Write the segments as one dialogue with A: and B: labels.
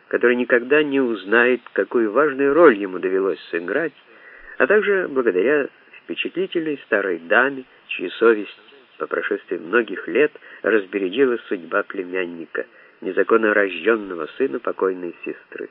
A: который никогда не узнает, какую важную роль ему довелось сыграть, а также благодаря впечатлительной старой даме, чью совесть по прошествии многих лет разбередила судьба племянника, незаконно рожденного сына покойной сестры.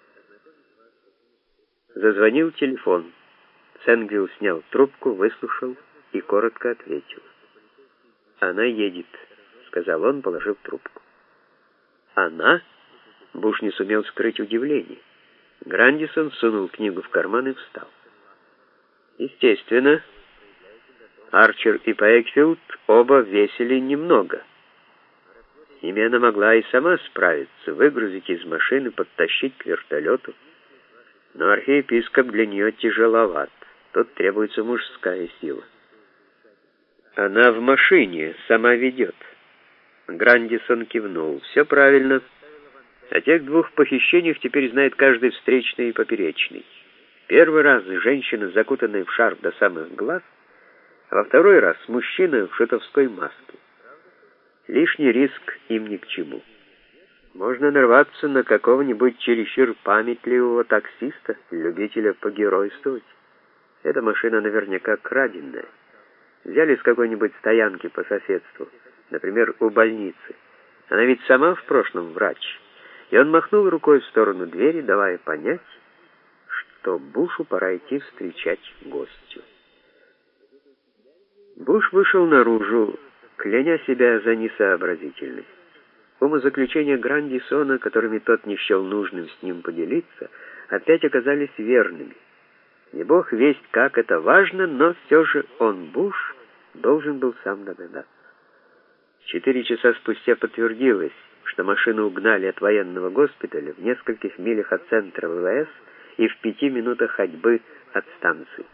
A: Зазвонил телефон. Сэнгвилл снял трубку, выслушал и коротко ответил. «Она едет», — сказал он, положив трубку. «Она?» — Буш не сумел скрыть удивление. Грандисон сунул книгу в карман и встал. Естественно, Арчер и Пейкфилд оба весили немного. С ними она могла и сама справиться, выгрузить из машины, подтащить к вертолету. Но архиепископ для нее тяжеловат. Тут требуется мужская сила. Она в машине, сама ведет. Грандисон кивнул. Все правильно. О тех двух похищениях теперь знает каждый встречный и поперечный. Первый раз женщина, закутанная в шарф до самых глаз, а во второй раз мужчина в шутовской маске. Лишний риск им ни к чему. Можно нарваться на какого-нибудь чересчур памятливого таксиста, любителя погеройствовать. Эта машина наверняка краденная. Взяли с какой-нибудь стоянки по соседству, например, у больницы. Она ведь сама в прошлом врач. И он махнул рукой в сторону двери, давая понять, что Бушу пора идти встречать гостю. Буш вышел наружу, кляня себя за несообразительность. Умозаключения Грандисона, которыми тот не счел нужным с ним поделиться, опять оказались верными. Не бог весть, как это важно, но все же он, Буш, должен был сам догадаться. 4 часа спустя подтвердилось, что машину угнали от военного госпиталя в нескольких милях от центра ВВС и в 5 минутах ходьбы от станции.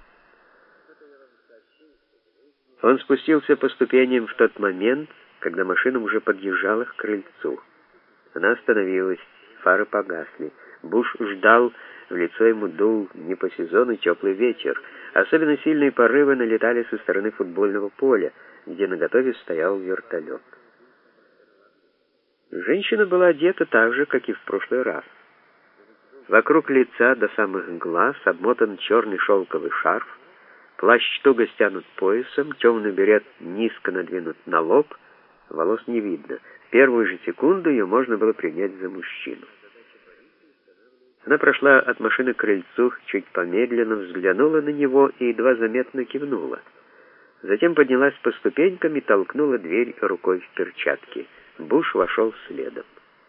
A: Он спустился по ступеням в тот момент, когда машина уже подъезжала к крыльцу. Она остановилась, фары погасли. Буш ждал, в лицо ему дул не по сезону теплый ветер. Особенно сильные порывы налетали со стороны футбольного поля, где наготове стоял вертолет. Женщина была одета так же, как и в прошлый раз. Вокруг лица до самых глаз обмотан черный шелковый шарф, плащ туго стянут поясом, темный берет низко надвинут на лоб, волос не видно. В первую же секунду ее можно было принять за мужчину. Она прошла от машины к крыльцу, чуть помедленно взглянула на него и едва заметно кивнула. Затем поднялась по ступенькам и толкнула дверь рукой в перчатке. Буш вошел следом.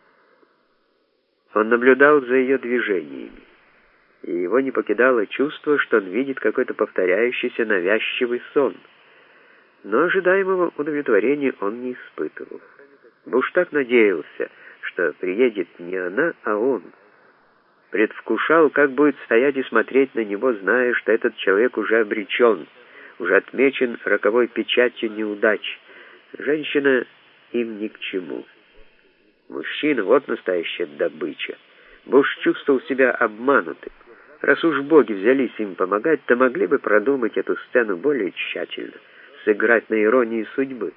A: Он наблюдал за ее движениями, и его не покидало чувство, что он видит какой-то повторяющийся навязчивый сон. Но ожидаемого удовлетворения он не испытывал. Буш так надеялся, что приедет не она, а он. Предвкушал, как будет стоять и смотреть на него, зная, что этот человек уже обречен, уже отмечен роковой печатью неудач. Женщина им ни к чему. Мужчина — вот настоящая добыча. Буш чувствовал себя обманутым. Раз уж боги взялись им помогать, то могли бы продумать эту сцену более тщательно, сыграть на иронии судьбы.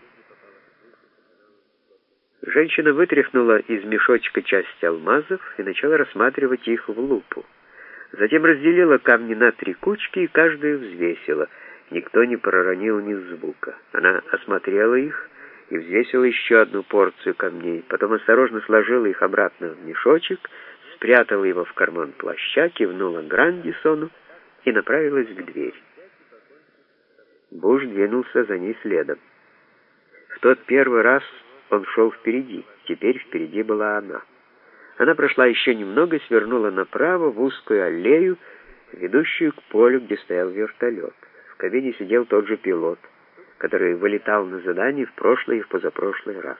A: Женщина вытряхнула из мешочка часть алмазов и начала рассматривать их в лупу. Затем разделила камни на 3 кучки и каждую взвесила. Никто не проронил ни звука. Она осмотрела их и взвесила еще одну порцию камней, потом осторожно сложила их обратно в мешочек, спрятала его в карман плаща, кивнула Грандисону и направилась к двери. Буш двинулся за ней следом. В тот первый раз он шел впереди, теперь впереди была она. Она прошла еще немного и свернула направо в узкую аллею, ведущую к полю, где стоял вертолет. В кабине сидел тот же пилот, который вылетал на задание в прошлый и в позапрошлый раз.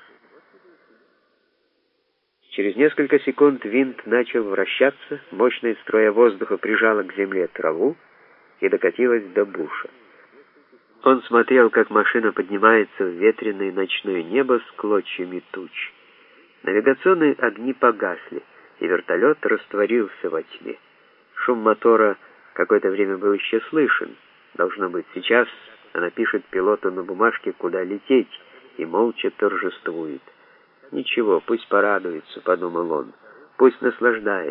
A: Через несколько секунд винт начал вращаться, мощная струя воздуха прижала к земле траву и докатилась до Буша. Он смотрел, как машина поднимается в ветреное ночное небо с клочьями туч. Навигационные огни погасли, и вертолет растворился во тьме. Шум мотора какое-то время был еще слышен. Должно быть, сейчас она пишет пилоту на бумажке, куда лететь, и молча торжествует. «Ничего, пусть порадуется», — подумал он. Пусть наслаждается.